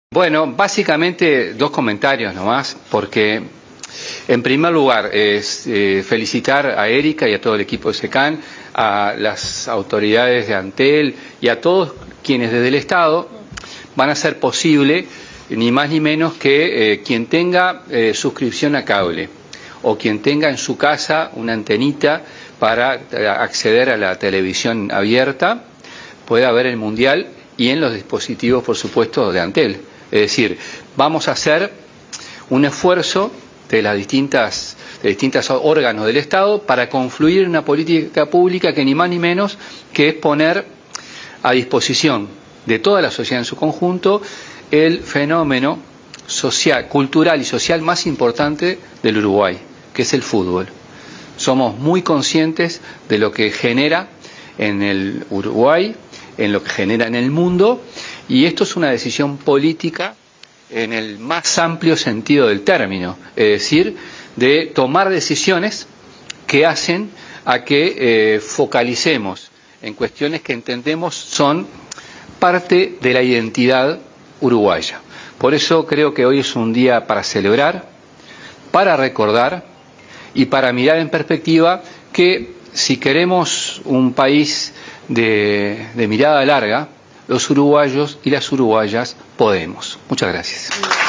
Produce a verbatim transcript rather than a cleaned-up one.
Bueno, básicamente dos comentarios nomás, porque en primer lugar es eh, felicitar a Erika y a todo el equipo de SECAN, a las autoridades de Antel y a todos quienes desde el Estado van a hacer posible ni más ni menos que eh, quien tenga eh, suscripción a cable o quien tenga en su casa una antenita para acceder a la televisión abierta pueda ver el Mundial y en los dispositivos, por supuesto, de Antel. Es decir, vamos a hacer un esfuerzo de las distintas, de distintos órganos del Estado para confluir en una política pública que ni más ni menos que es poner a disposición de toda la sociedad en su conjunto el fenómeno social, cultural y social más importante del Uruguay, que es el fútbol. Somos muy conscientes de lo que genera en el Uruguay, en lo que genera en el mundo, y esto es una decisión política en el más amplio sentido del término, es decir, de tomar decisiones que hacen a que eh, focalicemos en cuestiones que entendemos son parte de la identidad uruguaya. Por eso creo que hoy es un día para celebrar, para recordar y para mirar en perspectiva que si queremos un país de, de mirada larga, los uruguayos y las uruguayas podemos. Muchas gracias.